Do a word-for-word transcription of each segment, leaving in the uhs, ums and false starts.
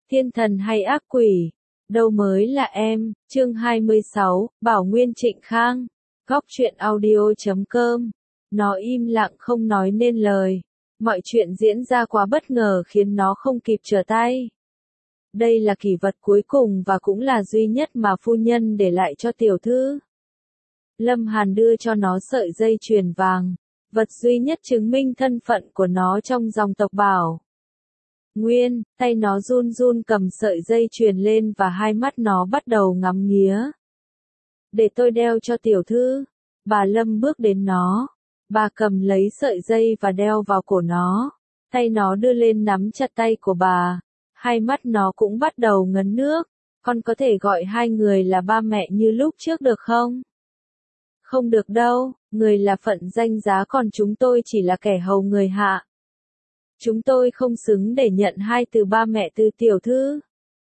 thiên thần hay ác quỷ? Đâu mới là em, chương hai mươi sáu, Bảo Nguyên Trịnh Khang, góc truyện audio chấm com. Nó im lặng không nói nên lời. Mọi chuyện diễn ra quá bất ngờ khiến nó không kịp trở tay. Đây là kỷ vật cuối cùng và cũng là duy nhất mà phu nhân để lại cho tiểu thư. Lâm Hàn đưa cho nó sợi dây chuyền vàng, vật duy nhất chứng minh thân phận của nó trong dòng tộc Bảo Nguyên. Tay nó run run cầm sợi dây chuyền lên và hai mắt nó bắt đầu ngắm nghía. Để tôi đeo cho tiểu thư. Bà Lâm bước đến nó. Bà cầm lấy sợi dây và đeo vào cổ nó. Tay nó đưa lên nắm chặt tay của bà. Hai mắt nó cũng bắt đầu ngấn nước. Con có thể gọi hai người là ba mẹ như lúc trước được không? Không được đâu, người là phận danh giá còn chúng tôi chỉ là kẻ hầu người hạ. Chúng tôi không xứng để nhận hai từ ba mẹ từ tiểu thư.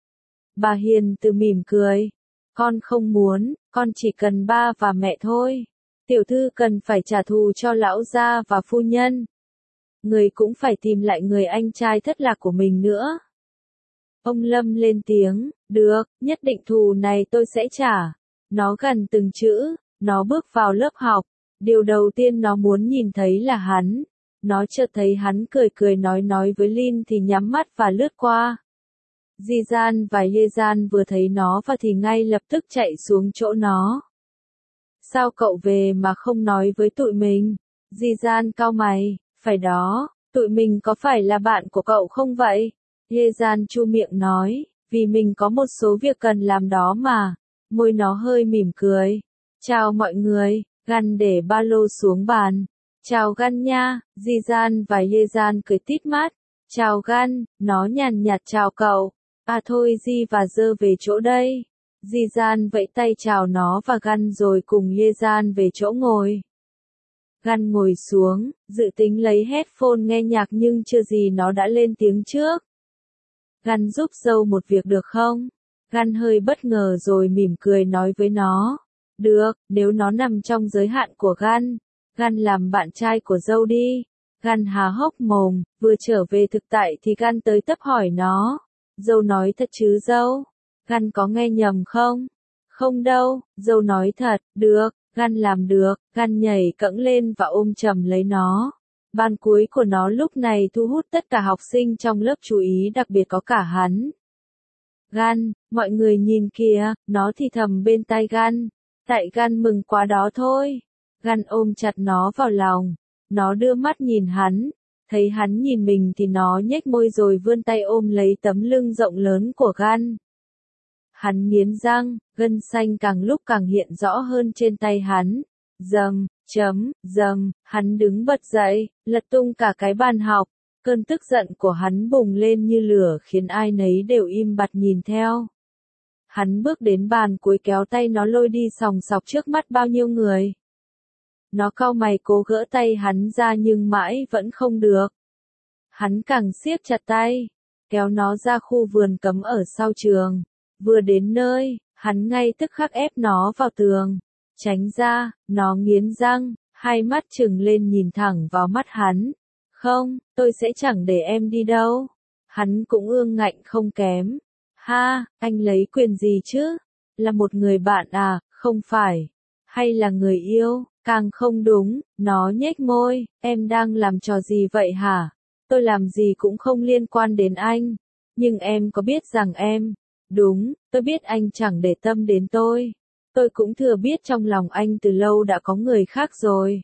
Bà Hiền từ mỉm cười. Con không muốn, con chỉ cần ba và mẹ thôi. Tiểu thư cần phải trả thù cho lão gia và phu nhân. Người cũng phải tìm lại người anh trai thất lạc của mình nữa. Ông Lâm lên tiếng, được, nhất định thù này tôi sẽ trả. Nó gần từng chữ, nó bước vào lớp học. Điều đầu tiên nó muốn nhìn thấy là hắn. Nó chợt thấy hắn cười cười nói nói với Linh thì nhắm mắt và lướt qua. Di Gian và Ye Gian vừa thấy nó và thì ngay lập tức chạy xuống chỗ nó. Sao cậu về mà không nói với tụi mình? Di Gian cau mày, phải đó, tụi mình có phải là bạn của cậu không vậy? Ye Gian chu miệng nói, vì mình có một số việc cần làm đó mà. Môi nó hơi mỉm cười. Chào mọi người, Gan để ba lô xuống bàn. Chào Gan nha, Di Gian và Ye Gian cười tít mắt. Chào Gan, nó nhàn nhạt chào cậu. À thôi Di và Dơ về chỗ đây. Di Gian vẫy tay chào nó và Gan rồi cùng Ye Gian về chỗ ngồi. Gan ngồi xuống, dự tính lấy headphone nghe nhạc nhưng chưa gì nó đã lên tiếng trước. Gan giúp dâu một việc được không? Gan hơi bất ngờ rồi mỉm cười nói với nó. Được, nếu nó nằm trong giới hạn của Gan. Gan làm bạn trai của dâu đi. Gan há hốc mồm, vừa trở về thực tại thì Gan tới tấp hỏi nó. Dâu nói thật chứ dâu? Gan có nghe nhầm không? Không đâu, dâu nói thật, được, Gan làm được. Gan nhảy cẫng lên và ôm chầm lấy nó. Ban cuối của nó lúc này thu hút tất cả học sinh trong lớp chú ý, đặc biệt có cả hắn. Gan, mọi người nhìn kìa, nó thì thầm bên tai Gan. Tại Gan mừng quá đó thôi. Gan ôm chặt nó vào lòng. Nó đưa mắt nhìn hắn. Thấy hắn nhìn mình thì nó nhếch môi rồi vươn tay ôm lấy tấm lưng rộng lớn của Gan. Hắn nghiến răng, gân xanh càng lúc càng hiện rõ hơn trên tay hắn. Dầm, chấm, dầm, hắn đứng bật dậy, lật tung cả cái bàn học. Cơn tức giận của hắn bùng lên như lửa khiến ai nấy đều im bặt nhìn theo. Hắn bước đến bàn cuối kéo tay nó lôi đi sòng sọc trước mắt bao nhiêu người. Nó cau mày cố gỡ tay hắn ra nhưng mãi vẫn không được. Hắn càng siết chặt tay, kéo nó ra khu vườn cấm ở sau trường. Vừa đến nơi, hắn ngay tức khắc ép nó vào tường. Tránh ra, nó nghiến răng, hai mắt trừng lên nhìn thẳng vào mắt hắn. Không, tôi sẽ chẳng để em đi đâu. Hắn cũng ương ngạnh không kém. Ha, anh lấy quyền gì chứ? Là một người bạn à, không phải. Hay là người yêu? Càng không đúng, nó nhếch môi, em đang làm trò gì vậy hả? Tôi làm gì cũng không liên quan đến anh. Nhưng em có biết rằng em... Đúng, tôi biết anh chẳng để tâm đến tôi. Tôi cũng thừa biết trong lòng anh từ lâu đã có người khác rồi.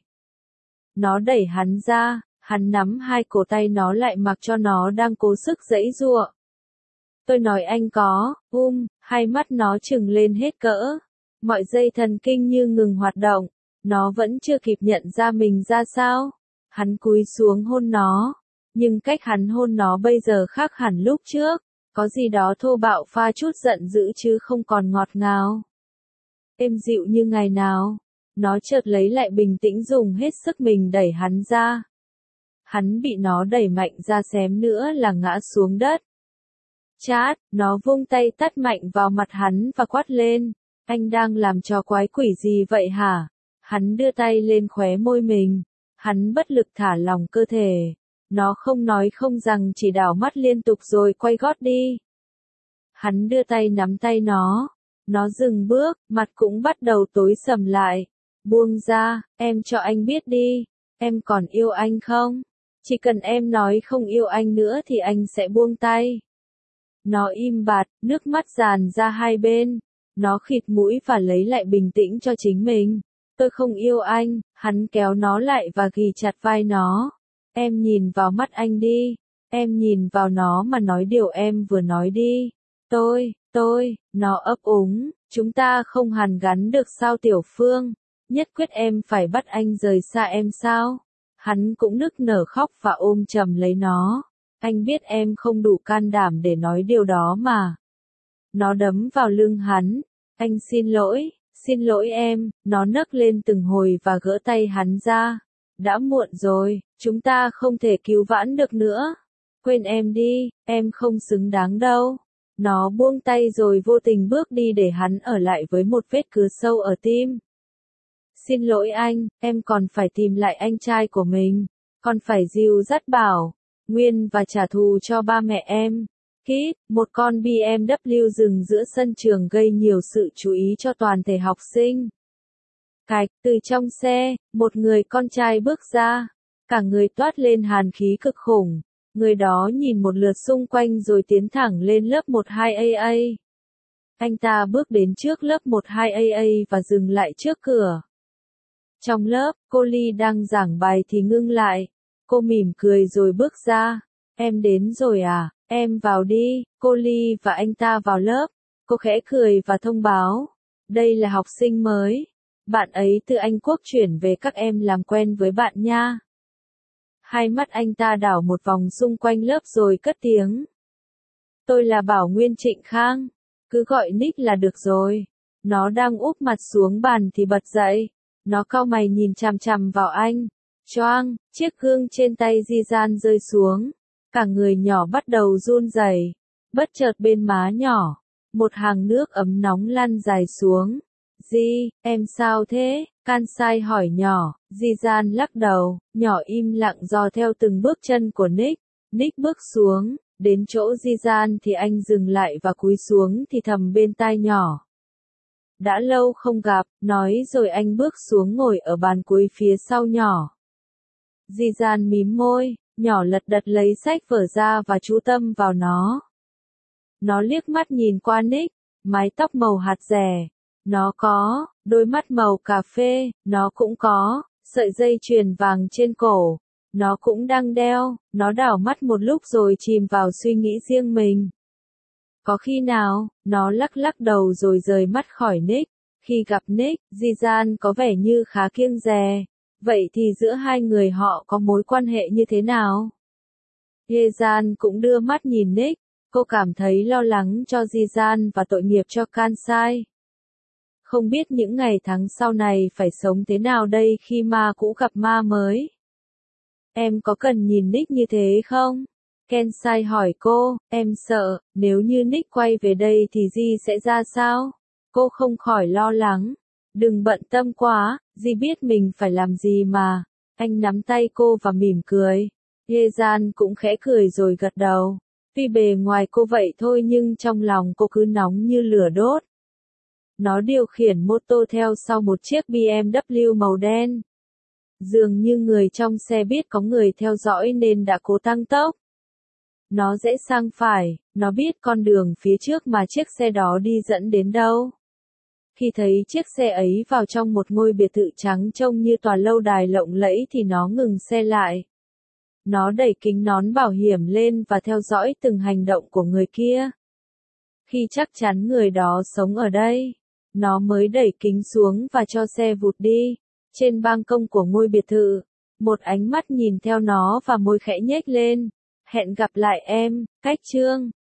Nó đẩy hắn ra, hắn nắm hai cổ tay nó lại mặc cho nó đang cố sức giãy giụa. Tôi nói anh có, um, hai mắt nó trừng lên hết cỡ. Mọi dây thần kinh như ngừng hoạt động. Nó vẫn chưa kịp nhận ra mình ra sao. Hắn cúi xuống hôn nó. Nhưng cách hắn hôn nó bây giờ khác hẳn lúc trước. Có gì đó thô bạo pha chút giận dữ chứ không còn ngọt ngào. Êm dịu như ngày nào. Nó chợt lấy lại bình tĩnh dùng hết sức mình đẩy hắn ra. Hắn bị nó đẩy mạnh ra xém nữa là ngã xuống đất. Chát, nó vung tay tát mạnh vào mặt hắn và quát lên. Anh đang làm trò quái quỷ gì vậy hả? Hắn đưa tay lên khóe môi mình. Hắn bất lực thả lỏng cơ thể. Nó không nói không rằng chỉ đảo mắt liên tục rồi quay gót đi. Hắn đưa tay nắm tay nó. Nó dừng bước, mặt cũng bắt đầu tối sầm lại. Buông ra, em cho anh biết đi. Em còn yêu anh không? Chỉ cần em nói không yêu anh nữa thì anh sẽ buông tay. Nó im bặt, nước mắt tràn ra hai bên. Nó khịt mũi và lấy lại bình tĩnh cho chính mình. Tôi không yêu anh, hắn kéo nó lại và ghì chặt vai nó. Em nhìn vào mắt anh đi. Em nhìn vào nó mà nói điều em vừa nói đi. Tôi, tôi, nó ấp úng. Chúng ta không hàn gắn được sao Tiểu Phương? Nhất quyết em phải bắt anh rời xa em sao? Hắn cũng nức nở khóc và ôm chầm lấy nó. Anh biết em không đủ can đảm để nói điều đó mà. Nó đấm vào lưng hắn. Anh xin lỗi, xin lỗi em. Nó nấc lên từng hồi và gỡ tay hắn ra. Đã muộn rồi, chúng ta không thể cứu vãn được nữa. Quên em đi, em không xứng đáng đâu. Nó buông tay rồi vô tình bước đi để hắn ở lại với một vết cứa sâu ở tim. Xin lỗi anh, em còn phải tìm lại anh trai của mình. Còn phải dìu dắt Bảo Nguyên và trả thù cho ba mẹ em. Kít, một con bê em vê dừng giữa sân trường gây nhiều sự chú ý cho toàn thể học sinh. Cạch, từ trong xe, một người con trai bước ra. Cả người toát lên hàn khí cực khủng. Người đó nhìn một lượt xung quanh rồi tiến thẳng lên lớp một hai A A. Anh ta bước đến trước lớp một hai A A và dừng lại trước cửa. Trong lớp, cô Ly đang giảng bài thì ngưng lại. Cô mỉm cười rồi bước ra. Em đến rồi à, em vào đi. Cô Ly và anh ta vào lớp. Cô khẽ cười và thông báo. Đây là học sinh mới. Bạn ấy từ Anh Quốc chuyển về, các em làm quen với bạn nha. Hai mắt anh ta đảo một vòng xung quanh lớp rồi cất tiếng. Tôi là Bảo Nguyên Trịnh Khang. Cứ gọi Nick là được rồi. Nó đang úp mặt xuống bàn thì bật dậy. Nó cau mày nhìn chằm chằm vào anh. Choang, chiếc gương trên tay Di-gian rơi xuống. Cả người nhỏ bắt đầu run rẩy. Bất chợt bên má nhỏ, một hàng nước ấm nóng lăn dài xuống. Di, em sao thế? Kansai hỏi nhỏ. Di-gian lắc đầu, nhỏ im lặng dò theo từng bước chân của Nick. Nick bước xuống, đến chỗ Di-gian thì anh dừng lại và cúi xuống thì thầm bên tai nhỏ. Đã lâu không gặp, nói rồi anh bước xuống ngồi ở bàn cuối phía sau nhỏ. Di-gian mím môi, nhỏ lật đật lấy sách vở ra và chú tâm vào nó. Nó liếc mắt nhìn qua Nick, mái tóc màu hạt rẻ. Nó có, đôi mắt màu cà phê, nó cũng có, sợi dây chuyền vàng trên cổ. Nó cũng đang đeo, nó đảo mắt một lúc rồi chìm vào suy nghĩ riêng mình. Có khi nào, nó lắc lắc đầu rồi rời mắt khỏi Nick. Khi gặp Nick, Di-gian có vẻ như khá kiêng dè. Vậy thì giữa hai người họ có mối quan hệ như thế nào? Ye-gian cũng đưa mắt nhìn Nick. Cô cảm thấy lo lắng cho Di-gian và tội nghiệp cho Kansai. Không biết những ngày tháng sau này phải sống thế nào đây khi ma cũ gặp ma mới. Em có cần nhìn Nick như thế không? Kansai hỏi cô, em sợ, nếu như Nick quay về đây thì Di sẽ ra sao? Cô không khỏi lo lắng. Đừng bận tâm quá, Di biết mình phải làm gì mà. Anh nắm tay cô và mỉm cười. Ye-gian cũng khẽ cười rồi gật đầu. Tuy bề ngoài cô vậy thôi nhưng trong lòng cô cứ nóng như lửa đốt. Nó điều khiển mô tô theo sau một chiếc bê em vê màu đen. Dường như người trong xe biết có người theo dõi nên đã cố tăng tốc. Nó rẽ sang phải, nó biết con đường phía trước mà chiếc xe đó đi dẫn đến đâu. Khi thấy chiếc xe ấy vào trong một ngôi biệt thự trắng trông như tòa lâu đài lộng lẫy thì nó ngừng xe lại. Nó đẩy kính nón bảo hiểm lên và theo dõi từng hành động của người kia. Khi chắc chắn người đó sống ở đây, nó mới đẩy kính xuống và cho xe vụt đi. Trên ban công của ngôi biệt thự, một ánh mắt nhìn theo nó và môi khẽ nhếch lên. Hẹn gặp lại em, Cách Trương.